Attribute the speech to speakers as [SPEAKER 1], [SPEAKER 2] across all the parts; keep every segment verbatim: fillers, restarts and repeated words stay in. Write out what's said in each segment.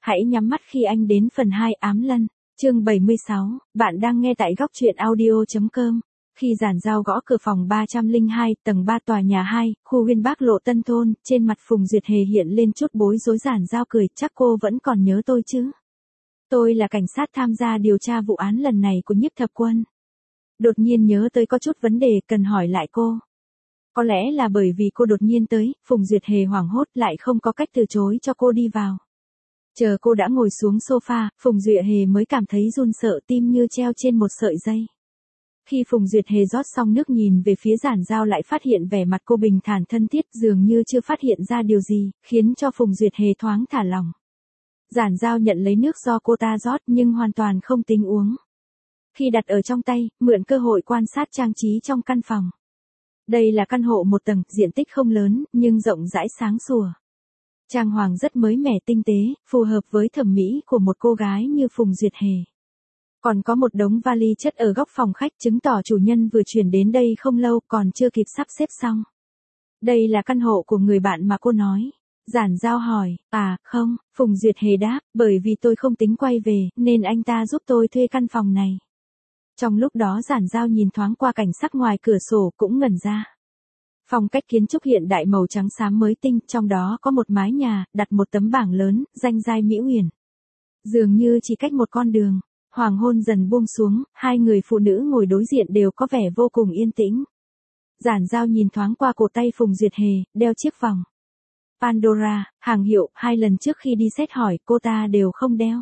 [SPEAKER 1] Hãy nhắm mắt khi anh đến phần hai ám lân, chương bảy mươi sáu, bạn đang nghe tại góc truyện audio.com. Khi Giản Giao gõ cửa phòng ba không hai, tầng ba tòa nhà hai, khu Uyên Bác Lộ Tân Thôn, trên mặt Phùng Duyệt Hề hiện lên chút bối rối. Giản Giao cười, chắc cô vẫn còn nhớ tôi chứ? Tôi là cảnh sát tham gia điều tra vụ án lần này của Nhiếp Thập Quân. Đột nhiên nhớ tới có chút vấn đề cần hỏi lại cô. Có lẽ là bởi vì cô đột nhiên tới, Phùng Duyệt Hề hoảng hốt lại không có cách từ chối cho cô đi vào. Chờ cô đã ngồi xuống sofa, Phùng Duyệt Hề mới cảm thấy run sợ, tim như treo trên một sợi dây. Khi Phùng Duyệt Hề rót xong nước nhìn về phía Giản Giao lại phát hiện vẻ mặt cô bình thản thân thiết, dường như chưa phát hiện ra điều gì, khiến cho Phùng Duyệt Hề thoáng thả lỏng. Giản Giao nhận lấy nước do cô ta rót nhưng hoàn toàn không tính uống. Khi đặt ở trong tay, mượn cơ hội quan sát trang trí trong căn phòng. Đây là căn hộ một tầng, diện tích không lớn, nhưng rộng rãi sáng sủa. Trang hoàng rất mới mẻ tinh tế, phù hợp với thẩm mỹ của một cô gái như Phùng Duyệt Hề. Còn có một đống vali chất ở góc phòng khách, chứng tỏ chủ nhân vừa chuyển đến đây không lâu, còn chưa kịp sắp xếp xong. Đây là căn hộ của người bạn mà cô nói. Giản Giao hỏi, à, không, Phùng Duyệt Hề đáp, bởi vì tôi không tính quay về, nên anh ta giúp tôi thuê căn phòng này. Trong lúc đó Giản Giao nhìn thoáng qua cảnh sắc ngoài cửa sổ cũng ngẩn ra. Phong cách kiến trúc hiện đại màu trắng xám mới tinh, trong đó có một mái nhà, đặt một tấm bảng lớn, danh giai Mỹ Uyển. Dường như chỉ cách một con đường, hoàng hôn dần buông xuống, hai người phụ nữ ngồi đối diện đều có vẻ vô cùng yên tĩnh. Giản Giao nhìn thoáng qua cổ tay Phùng Duyệt Hề, đeo chiếc vòng Pandora, hàng hiệu, hai lần trước khi đi xét hỏi, cô ta đều không đeo.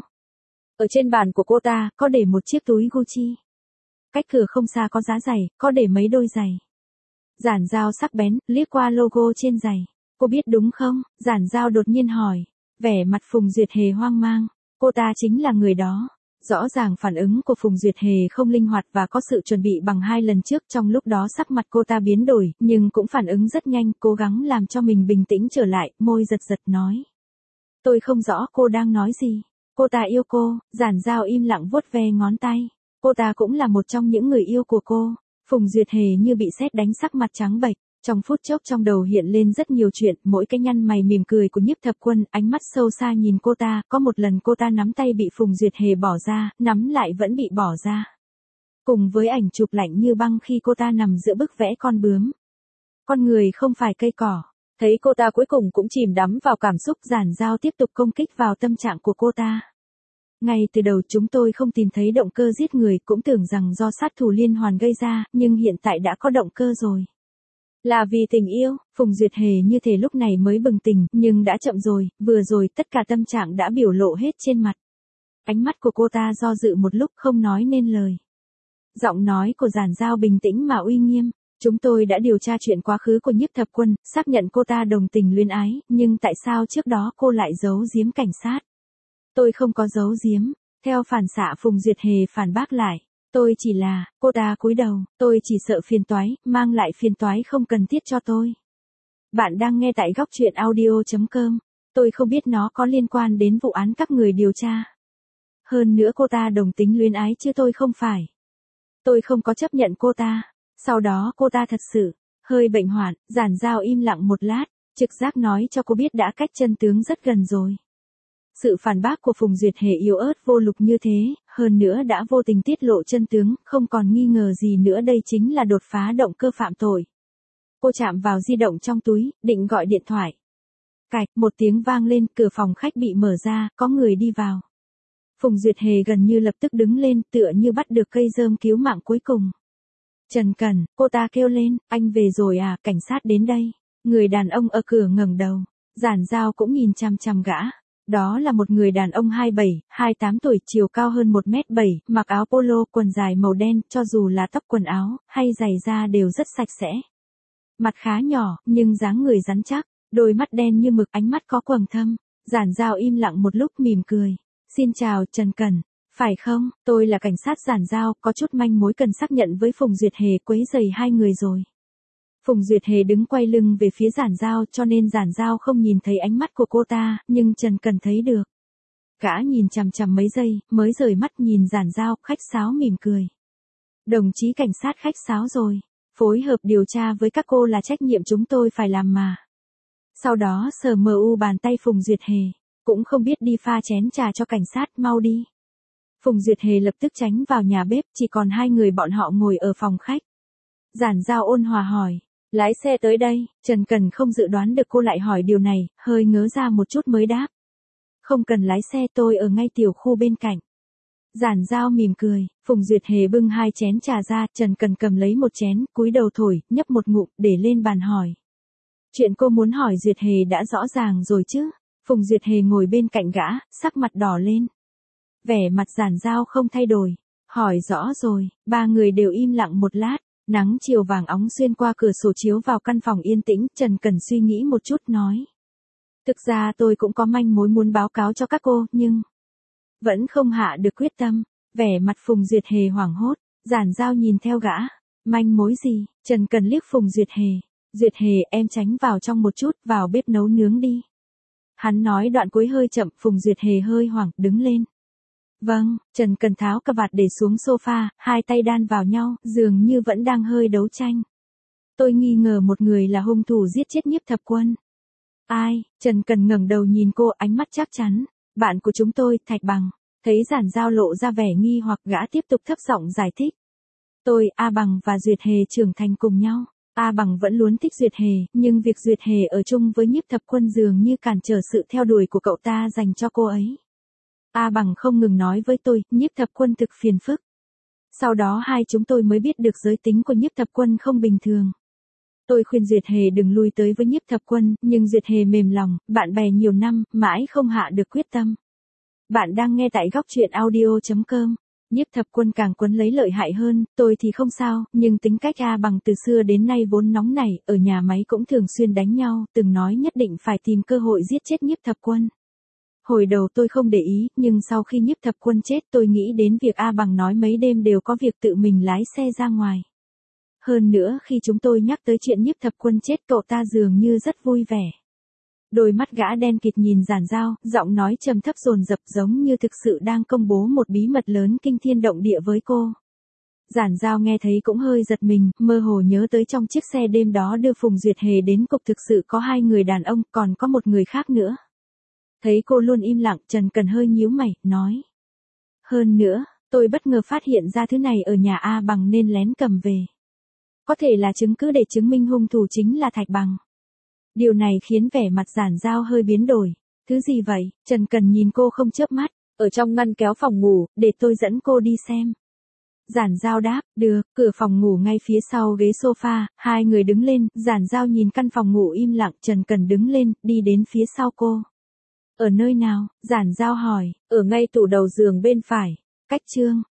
[SPEAKER 1] Ở trên bàn của cô ta, có để một chiếc túi Gucci. Cách cửa không xa có giá giày, có để mấy đôi giày. Giản Giao sắc bén, liếc qua logo trên giày. Cô biết đúng không? Giản Giao đột nhiên hỏi. Vẻ mặt Phùng Duyệt Hề hoang mang. Cô ta chính là người đó. Rõ ràng phản ứng của Phùng Duyệt Hề không linh hoạt và có sự chuẩn bị bằng hai lần trước, trong lúc đó sắc mặt cô ta biến đổi, nhưng cũng phản ứng rất nhanh, cố gắng làm cho mình bình tĩnh trở lại, môi giật giật nói. Tôi không rõ cô đang nói gì. Cô ta yêu cô. Giản Giao im lặng vuốt ve ngón tay. Cô ta cũng là một trong những người yêu của cô. Phùng Duyệt Hề như bị sét đánh, sắc mặt trắng bệch. Trong phút chốc trong đầu hiện lên rất nhiều chuyện, mỗi cái nhăn mày mỉm cười của Nhiếp Thập Quân, ánh mắt sâu xa nhìn cô ta, có một lần cô ta nắm tay bị Phùng Duyệt Hề bỏ ra, nắm lại vẫn bị bỏ ra. Cùng với ảnh chụp lạnh như băng khi cô ta nằm giữa bức vẽ con bướm. Con người không phải cây cỏ. Thấy cô ta cuối cùng cũng chìm đắm vào cảm xúc, Giản Giao tiếp tục công kích vào tâm trạng của cô ta. Ngay từ đầu chúng tôi không tìm thấy động cơ giết người, cũng tưởng rằng do sát thủ liên hoàn gây ra, nhưng hiện tại đã có động cơ rồi. Là vì tình yêu. Phùng Duyệt Hề như thể lúc này mới bừng tỉnh, nhưng đã chậm rồi, vừa rồi tất cả tâm trạng đã biểu lộ hết trên mặt. Ánh mắt của cô ta do dự một lúc không nói nên lời. Giọng nói của Giản Giao bình tĩnh mà uy nghiêm. Chúng tôi đã điều tra chuyện quá khứ của Nhiếp Thập Quân, xác nhận cô ta đồng tình luyến ái, nhưng tại sao trước đó cô lại giấu giếm cảnh sát? Tôi không có giấu giếm. Theo phản xạ Phùng Duyệt Hề phản bác lại. Tôi chỉ là, cô ta cúi đầu, tôi chỉ sợ phiền toái, mang lại phiền toái không cần thiết cho tôi. Bạn đang nghe tại góc truyện audio.com. Tôi không biết nó có liên quan đến vụ án các người điều tra. Hơn nữa cô ta đồng tính luyến ái chứ tôi không phải. Tôi không có chấp nhận cô ta. Sau đó cô ta thật sự, hơi bệnh hoạn. Giản Giao im lặng một lát, trực giác nói cho cô biết đã cách chân tướng rất gần rồi. Sự phản bác của Phùng Duyệt Hề yếu ớt vô lục như thế, hơn nữa đã vô tình tiết lộ chân tướng, không còn nghi ngờ gì nữa, đây chính là đột phá động cơ phạm tội. Cô chạm vào di động trong túi, định gọi điện thoại. Cạch, một tiếng vang lên, cửa phòng khách bị mở ra, có người đi vào. Phùng Duyệt Hề gần như lập tức đứng lên, tựa như bắt được cây rơm cứu mạng cuối cùng. Trần Cẩn, cô ta kêu lên, anh về rồi à, cảnh sát đến đây. Người đàn ông ở cửa ngẩng đầu. Giản Giao cũng nhìn chằm chằm gã. Đó là một người đàn ông hai mươi bảy, hai mươi tám tuổi, chiều cao hơn một mét bảy, mặc áo polo, quần dài màu đen, cho dù là tóc quần áo, hay giày da đều rất sạch sẽ. Mặt khá nhỏ, nhưng dáng người rắn chắc, đôi mắt đen như mực, ánh mắt có quầng thâm. Giản Giao im lặng một lúc mỉm cười. Xin chào, Trần Cẩn. Phải không, tôi là cảnh sát Giản Giao, có chút manh mối cần xác nhận với Phùng Duyệt Hề, quấy rầy hai người rồi. Phùng Duyệt Hề đứng quay lưng về phía Giản Giao, cho nên Giản Giao không nhìn thấy ánh mắt của cô ta, nhưng Trần Cẩn thấy được. Gã nhìn chằm chằm mấy giây, mới rời mắt nhìn Giản Giao, khách sáo mỉm cười. Đồng chí cảnh sát khách sáo rồi, phối hợp điều tra với các cô là trách nhiệm chúng tôi phải làm mà. Sau đó sờ mờ u bàn tay Phùng Duyệt Hề. cũng không biết đi pha chén trà cho cảnh sát, mau đi. Phùng Duyệt Hề lập tức tránh vào nhà bếp, chỉ còn hai người bọn họ ngồi ở phòng khách. Giản Giao ôn hòa hỏi, lái xe tới đây, Trần Cần không dự đoán được cô lại hỏi điều này, hơi ngớ ra một chút mới đáp. Không cần lái xe, tôi ở ngay tiểu khu bên cạnh. Giản Giao mỉm cười, Phùng Duyệt Hề bưng hai chén trà ra, Trần Cần cầm lấy một chén, cúi đầu thổi, nhấp một ngụm, để lên bàn hỏi. Chuyện cô muốn hỏi Duyệt Hề đã rõ ràng rồi chứ? Phùng Duyệt Hề ngồi bên cạnh gã, sắc mặt đỏ lên. Vẻ mặt Giản Giao không thay đổi. Hỏi rõ rồi, ba người đều im lặng một lát, nắng chiều vàng óng xuyên qua cửa sổ chiếu vào căn phòng yên tĩnh, Trần Cần suy nghĩ một chút nói. Thực ra tôi cũng có manh mối muốn báo cáo cho các cô, nhưng vẫn không hạ được quyết tâm. Vẻ mặt Phùng Duyệt Hề hoảng hốt, Giản Giao nhìn theo gã. Manh mối gì? Trần Cần liếc Phùng Duyệt Hề. Duyệt Hề, em tránh vào trong một chút, vào bếp nấu nướng đi. Hắn nói đoạn cuối hơi chậm, Phùng Duyệt Hề hơi hoảng, đứng lên. Vâng, Trần Cần tháo cà vạt để xuống sofa, hai tay đan vào nhau, dường như vẫn đang hơi đấu tranh. Tôi nghi ngờ một người là hung thủ giết chết Nhiếp Thập Quân. Ai? Trần Cần ngẩng đầu nhìn cô, ánh mắt chắc chắn. Bạn của chúng tôi, Thạch Bằng. Thấy Giản Giao lộ ra vẻ nghi hoặc, gã tiếp tục thấp giọng giải thích. Tôi, A Bằng và Duyệt Hề trưởng thành cùng nhau. A Bằng vẫn luôn thích Duyệt Hề, nhưng việc Duyệt Hề ở chung với Nhiếp Thập Quân dường như cản trở sự theo đuổi của cậu ta dành cho cô ấy. A Bằng không ngừng nói với tôi, Nhiếp Thập Quân thực phiền phức. Sau đó hai chúng tôi mới biết được giới tính của Nhiếp Thập Quân không bình thường. Tôi khuyên Duyệt Hề đừng lui tới với Nhiếp Thập Quân, nhưng Duyệt Hề mềm lòng, bạn bè nhiều năm, mãi không hạ được quyết tâm. Bạn đang nghe tại góc truyện audio chấm com. Nhiếp Thập Quân càng quấn lấy lợi hại hơn, tôi thì không sao, nhưng tính cách A Bằng từ xưa đến nay vốn nóng nảy, ở nhà máy cũng thường xuyên đánh nhau, từng nói nhất định phải tìm cơ hội giết chết Nhiếp Thập Quân. Hồi đầu tôi không để ý, nhưng sau khi Nhiếp Thập Quân chết tôi nghĩ đến việc A Bằng nói mấy đêm đều có việc tự mình lái xe ra ngoài. Hơn nữa khi chúng tôi nhắc tới chuyện Nhiếp Thập Quân chết cậu ta dường như rất vui vẻ. Đôi mắt gã đen kịt nhìn Giản Giao, giọng nói trầm thấp dồn dập giống như thực sự đang công bố một bí mật lớn kinh thiên động địa với cô. Giản Giao nghe thấy cũng hơi giật mình, mơ hồ nhớ tới trong chiếc xe đêm đó đưa Phùng Duyệt Hề đến cục thực sự có hai người đàn ông, còn có một người khác nữa. Thấy cô luôn im lặng, Trần Cần hơi nhíu mày, nói. Hơn nữa, tôi bất ngờ phát hiện ra thứ này ở nhà A Bằng nên lén cầm về. Có thể là chứng cứ để chứng minh hung thủ chính là Thạch Bằng. Điều này khiến vẻ mặt Giản Giao hơi biến đổi. Thứ gì vậy? Trần Cần nhìn cô không chớp mắt. Ở trong ngăn kéo phòng ngủ, để tôi dẫn cô đi xem. Giản Giao đáp, được, cửa phòng ngủ ngay phía sau ghế sofa, hai người đứng lên, Giản Giao nhìn căn phòng ngủ im lặng, Trần Cần đứng lên, đi đến phía sau cô. Ở nơi nào? Giản Giao hỏi, ở ngay tủ đầu giường bên phải, cách chương.